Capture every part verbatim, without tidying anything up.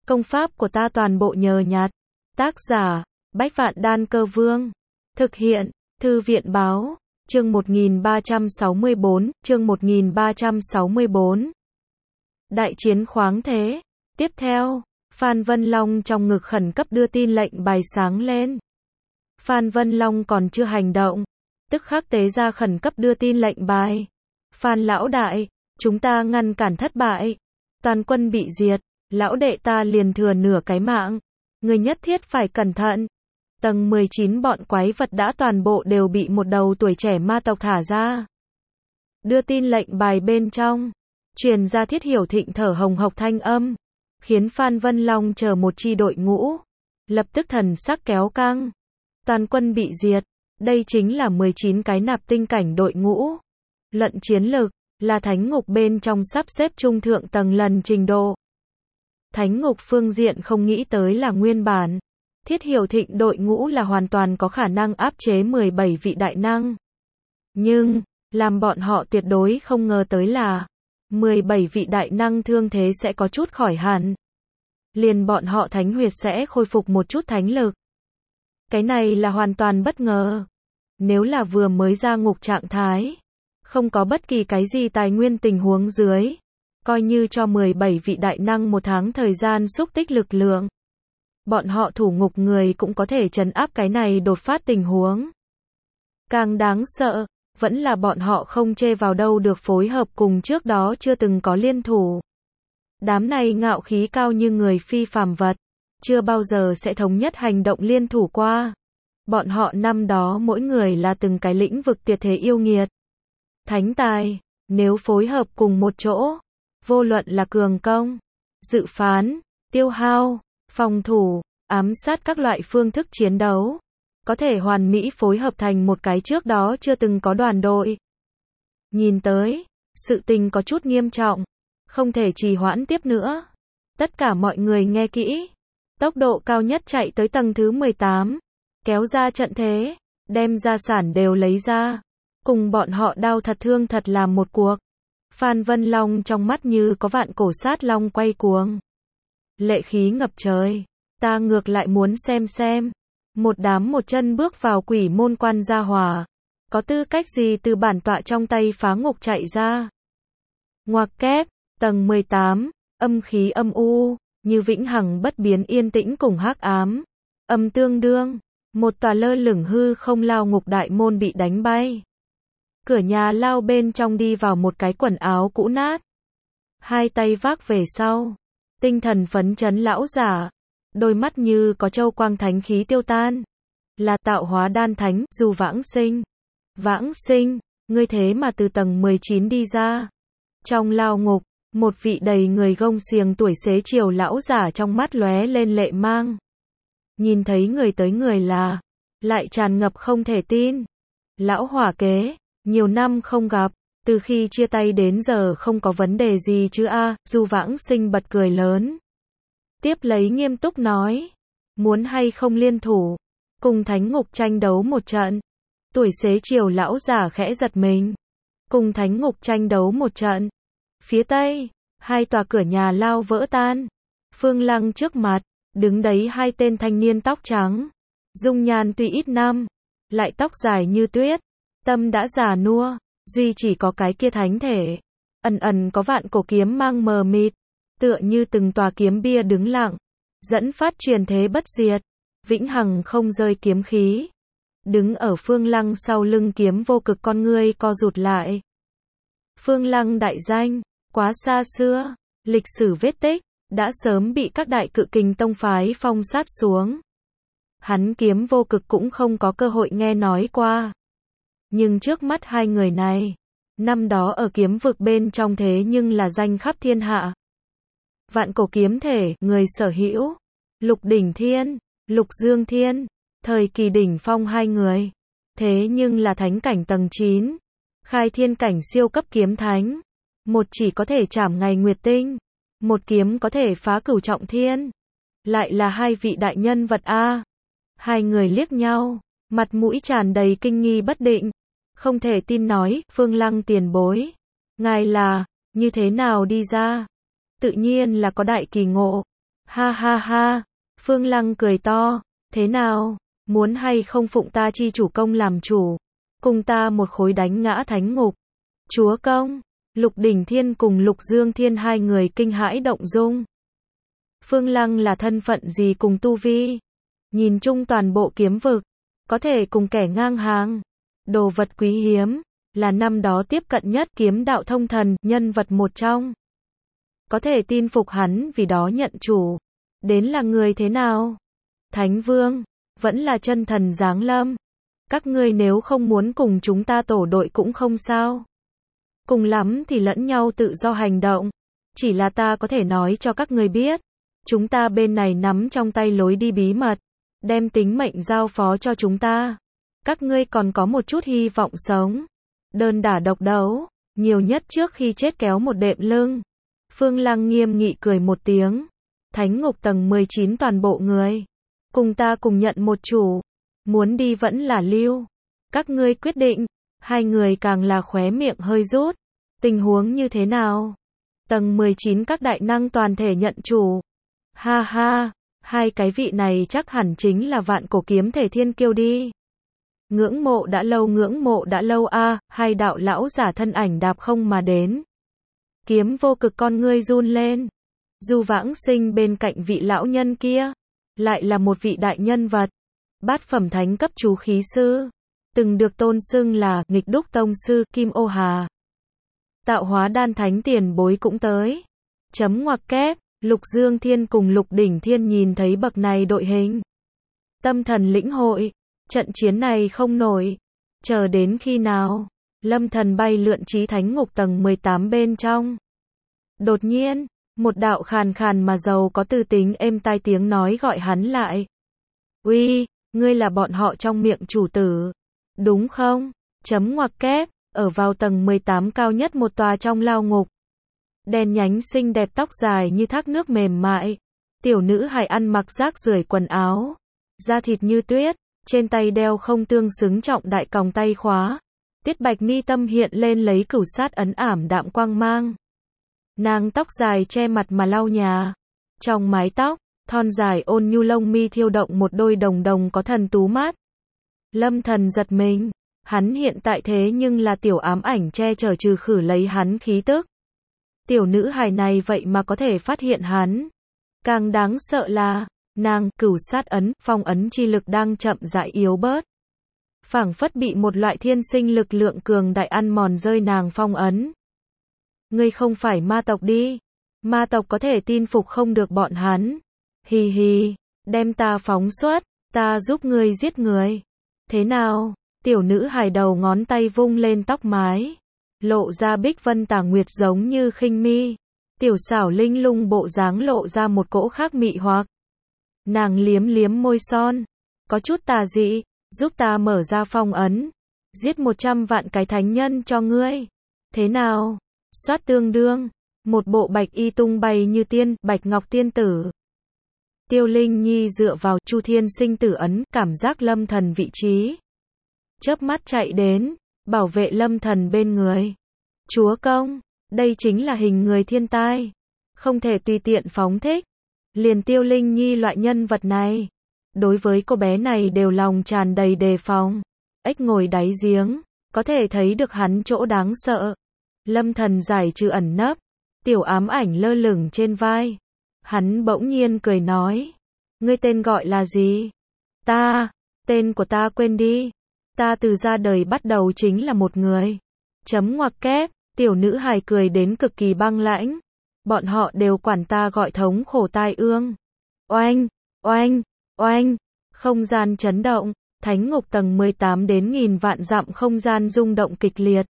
Công pháp của ta toàn bộ nhờ nhặt. Tác giả, Bách Vạn Đan Cơ Vương. Thực hiện, Thư viện báo, chương một nghìn ba trăm sáu mươi bốn, chương một nghìn ba trăm sáu mươi bốn. Đại chiến khoáng thế. Tiếp theo, Phan Vân Long trong ngực khẩn cấp đưa tin lệnh bài sáng lên. Phan Vân Long còn chưa hành động, tức khắc tế ra khẩn cấp đưa tin lệnh bài. Phan lão đại, chúng ta ngăn cản thất bại. Toàn quân bị diệt, lão đệ ta liền thừa nửa cái mạng. Người nhất thiết phải cẩn thận. Tầng mười chín bọn quái vật đã toàn bộ đều bị một đầu tuổi trẻ ma tộc thả ra. Đưa tin lệnh bài bên trong, truyền ra Thiết Hiểu Thịnh thở hồng hộc thanh âm, khiến Phan Vân Long chờ một chi đội ngũ, lập tức thần sắc kéo căng. Toàn quân bị diệt, đây chính là mười chín cái nạp tinh cảnh đội ngũ. Luận chiến lực, là thánh ngục bên trong sắp xếp trung thượng tầng lần trình độ. Thánh ngục phương diện không nghĩ tới là nguyên bản. Thiết Hiểu Thịnh đội ngũ là hoàn toàn có khả năng áp chế mười bảy vị đại năng. Nhưng, làm bọn họ tuyệt đối không ngờ tới là, mười bảy vị đại năng thương thế sẽ có chút khỏi hẳn. Liền bọn họ thánh huyệt sẽ khôi phục một chút thánh lực. Cái này là hoàn toàn bất ngờ. Nếu là vừa mới ra ngục trạng thái, không có bất kỳ cái gì tài nguyên tình huống dưới, coi như cho mười bảy vị đại năng một tháng thời gian xúc tích lực lượng, bọn họ thủ ngục người cũng có thể trấn áp cái này đột phát tình huống. Càng đáng sợ, vẫn là bọn họ không chê vào đâu được phối hợp cùng trước đó chưa từng có liên thủ. Đám này ngạo khí cao như người phi phàm vật, chưa bao giờ sẽ thống nhất hành động liên thủ qua. Bọn họ năm đó mỗi người là từng cái lĩnh vực tuyệt thế yêu nghiệt. Thánh tài, nếu phối hợp cùng một chỗ, vô luận là cường công, dự phán, tiêu hao, phòng thủ, ám sát các loại phương thức chiến đấu, có thể hoàn mỹ phối hợp thành một cái trước đó chưa từng có đoàn đội. Nhìn tới, sự tình có chút nghiêm trọng, không thể trì hoãn tiếp nữa. Tất cả mọi người nghe kỹ, tốc độ cao nhất chạy tới tầng thứ mười tám, kéo ra trận thế, đem gia sản đều lấy ra, cùng bọn họ đao thật thương thật làm một cuộc. Phan Vân Long trong mắt như có vạn cổ sát long quay cuồng. Lệ khí ngập trời, ta ngược lại muốn xem xem, một đám một chân bước vào quỷ môn quan gia hỏa, có tư cách gì từ bản tọa trong tay phá ngục chạy ra. Ngoặc kép, tầng mười tám, âm khí âm u, như vĩnh hằng bất biến yên tĩnh cùng hắc ám, âm tương đương, một tòa lơ lửng hư không lao ngục đại môn bị đánh bay. Cửa nhà lao bên trong đi vào một cái quần áo cũ nát, hai tay vác về sau, tinh thần phấn chấn lão giả, đôi mắt như có châu quang thánh khí tiêu tan, là tạo hóa đan thánh, Du Vãng Sinh. Vãng Sinh, ngươi thế mà từ tầng mười chín đi ra. Trong lao ngục, một vị đầy người gông xiềng tuổi xế chiều lão giả trong mắt lóe lên lệ mang. Nhìn thấy người tới người là, lại tràn ngập không thể tin. Lão hỏa kế, nhiều năm không gặp, từ khi chia tay đến giờ không có vấn đề gì chứ a? Du Vãng Sinh bật cười lớn. Tiếp lấy nghiêm túc nói, muốn hay không liên thủ, cùng thánh ngục tranh đấu một trận. Tuổi xế chiều lão giả khẽ giật mình. Cùng thánh ngục tranh đấu một trận. Phía tây, hai tòa cửa nhà lao vỡ tan. Phương Lăng trước mặt, đứng đấy hai tên thanh niên tóc trắng. Dung nhan tuy ít năm, lại tóc dài như tuyết, tâm đã già nua, duy chỉ có cái kia thánh thể. Ẩn ẩn có vạn cổ kiếm mang mờ mịt, tựa như từng tòa kiếm bia đứng lặng, dẫn phát truyền thế bất diệt, vĩnh hằng không rơi kiếm khí. Đứng ở Phương Lăng sau lưng kiếm vô cực con ngươi co rụt lại. Phương Lăng đại danh, quá xa xưa, lịch sử vết tích, đã sớm bị các đại cự kình tông phái phong sát xuống. Hắn kiếm vô cực cũng không có cơ hội nghe nói qua. Nhưng trước mắt hai người này, năm đó ở kiếm vực bên trong thế nhưng là danh khắp thiên hạ. Vạn cổ kiếm thể, người sở hữu, Lục Đỉnh Thiên, Lục Dương Thiên, thời kỳ đỉnh phong hai người, thế nhưng là thánh cảnh tầng chín, khai thiên cảnh siêu cấp kiếm thánh, một chỉ có thể chảm ngày nguyệt tinh, một kiếm có thể phá cửu trọng thiên, lại là hai vị đại nhân vật a. Hai người liếc nhau, mặt mũi tràn đầy kinh nghi bất định, không thể tin nói, Phương Lăng tiền bối, ngài là, như thế nào đi ra? Tự nhiên là có đại kỳ ngộ. Ha ha ha, Phương Lăng cười to, thế nào, muốn hay không phụng ta chi chủ công làm chủ, cùng ta một khối đánh ngã thánh ngục. Chúa công, Lục Đỉnh Thiên cùng Lục Dương Thiên hai người kinh hãi động dung. Phương Lăng là thân phận gì cùng tu vi? Nhìn chung toàn bộ kiếm vực, có thể cùng kẻ ngang hàng, đồ vật quý hiếm, là năm đó tiếp cận nhất kiếm đạo thông thần, nhân vật một trong. Có thể tin phục hắn vì đó nhận chủ. Đến là người thế nào? Thánh Vương, vẫn là chân thần giáng lâm. Các ngươi nếu không muốn cùng chúng ta tổ đội cũng không sao. Cùng lắm thì lẫn nhau tự do hành động. Chỉ là ta có thể nói cho các ngươi biết. Chúng ta bên này nắm trong tay lối đi bí mật. Đem tính mệnh giao phó cho chúng ta. Các ngươi còn có một chút hy vọng sống. Đơn đả độc đấu, nhiều nhất trước khi chết kéo một đệm lưng. Phương Lăng nghiêm nghị cười một tiếng. Thánh ngục tầng mười chín toàn bộ người. Cùng ta cùng nhận một chủ. Muốn đi vẫn là lưu. Các ngươi quyết định. Hai người càng là khóe miệng hơi rút. Tình huống như thế nào? Tầng mười chín các đại năng toàn thể nhận chủ. Ha ha, hai cái vị này chắc hẳn chính là vạn cổ kiếm thể thiên kiêu đi. Ngưỡng mộ đã lâu ngưỡng mộ đã lâu a, à, hai đạo lão giả thân ảnh đạp không mà đến. Kiếm vô cực con ngươi run lên. Du Vãng Sinh bên cạnh vị lão nhân kia, lại là một vị đại nhân vật. Bát phẩm thánh cấp chú khí sư, từng được tôn xưng là nghịch đúc tông sư Kim Ô Hà. Tạo hóa đan thánh tiền bối cũng tới. Chấm ngoặc kép, Lục Dương Thiên cùng Lục Đỉnh Thiên nhìn thấy bậc này đội hình. Tâm thần lĩnh hội, trận chiến này không nổi. Chờ đến khi nào? Lâm thần bay lượn chí thánh ngục tầng mười tám bên trong. Đột nhiên, một đạo khàn khàn mà giàu có tư tính êm tai tiếng nói gọi hắn lại. Uy, ngươi là bọn họ trong miệng chủ tử. Đúng không? Chấm ngoặc kép, ở vào tầng mười tám cao nhất một tòa trong lao ngục. Đen nhánh xinh đẹp tóc dài như thác nước mềm mại. Tiểu nữ hài ăn mặc rác rưởi quần áo. Da thịt như tuyết, trên tay đeo không tương xứng trọng đại còng tay khóa. Tiết bạch mi tâm hiện lên lấy cửu sát ấn ảm đạm quang mang. Nàng tóc dài che mặt mà lau nhà. Trong mái tóc, thon dài ôn nhu lông mi thiêu động một đôi đồng đồng có thần tú mắt. Lâm thần giật mình, hắn hiện tại thế nhưng là tiểu ám ảnh che chở trừ khử lấy hắn khí tức. Tiểu nữ hài này vậy mà có thể phát hiện hắn. Càng đáng sợ là, nàng, cửu sát ấn, phong ấn chi lực đang chậm rãi yếu bớt. Phảng phất bị một loại thiên sinh lực lượng cường đại ăn mòn rơi nàng phong ấn. Ngươi không phải ma tộc đi. Ma tộc có thể tin phục không được bọn hắn. Hì hì, đem ta phóng xuất, ta giúp ngươi giết người. Thế nào? Tiểu nữ hài đầu ngón tay vung lên tóc mái. Lộ ra bích vân tà nguyệt giống như khinh mi. Tiểu xảo linh lung bộ dáng lộ ra một cỗ khác mị hoặc. Nàng liếm liếm môi son. Có chút tà dị, giúp ta mở ra phong ấn. Giết một trăm vạn cái thánh nhân cho ngươi. Thế nào? Xoát tương đương. Một bộ bạch y tung bay như tiên, bạch ngọc tiên tử. Tiêu Linh Nhi dựa vào Chu Thiên sinh tử ấn, cảm giác lâm thần vị trí. Chớp mắt chạy đến, bảo vệ lâm thần bên người. Chúa công, đây chính là hình người thiên tai. Không thể tùy tiện phóng thích. Liền Tiêu Linh Nhi loại nhân vật này. Đối với cô bé này đều lòng tràn đầy đề phòng. Ếch ngồi đáy giếng, có thể thấy được hắn chỗ đáng sợ. Lâm thần giải trừ ẩn nấp. Tiểu ám ảnh lơ lửng trên vai. Hắn bỗng nhiên cười nói. Ngươi tên gọi là gì? Ta, tên của ta quên đi. Ta từ ra đời bắt đầu chính là một người. Chấm ngoặc kép, tiểu nữ hài cười đến cực kỳ băng lãnh. Bọn họ đều quản ta gọi thống khổ tai ương. Oanh, oanh, oanh, không gian chấn động, thánh ngục tầng mười tám đến nghìn vạn dặm không gian rung động kịch liệt.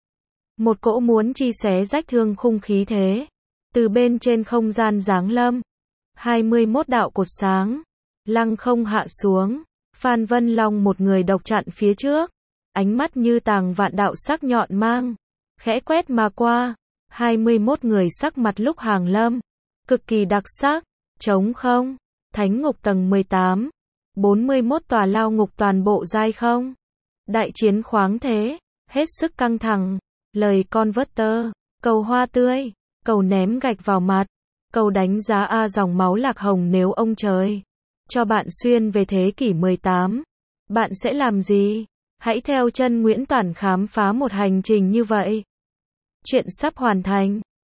Một cỗ muốn chi xé rách thương khung khí thế. Từ bên trên không gian giáng lâm. hai mươi mốt đạo cột sáng. Lăng không hạ xuống. Phan Vân Long một người độc chặn phía trước. Ánh mắt như tàng vạn đạo sắc nhọn mang. Khẽ quét mà qua. hai mươi mốt người sắc mặt lúc hàng lâm. Cực kỳ đặc sắc. Trống không. Thánh ngục tầng mười tám. bốn mươi mốt tòa lao ngục toàn bộ giai không. Đại chiến khoáng thế. Hết sức căng thẳng. Lời con vớt tơ. Cầu hoa tươi. Cầu ném gạch vào mặt. Câu đánh giá A dòng máu lạc hồng nếu ông trời cho bạn xuyên về thế kỷ mười tám, bạn sẽ làm gì? Hãy theo chân Nguyễn Toản khám phá một hành trình như vậy. Chuyện sắp hoàn thành.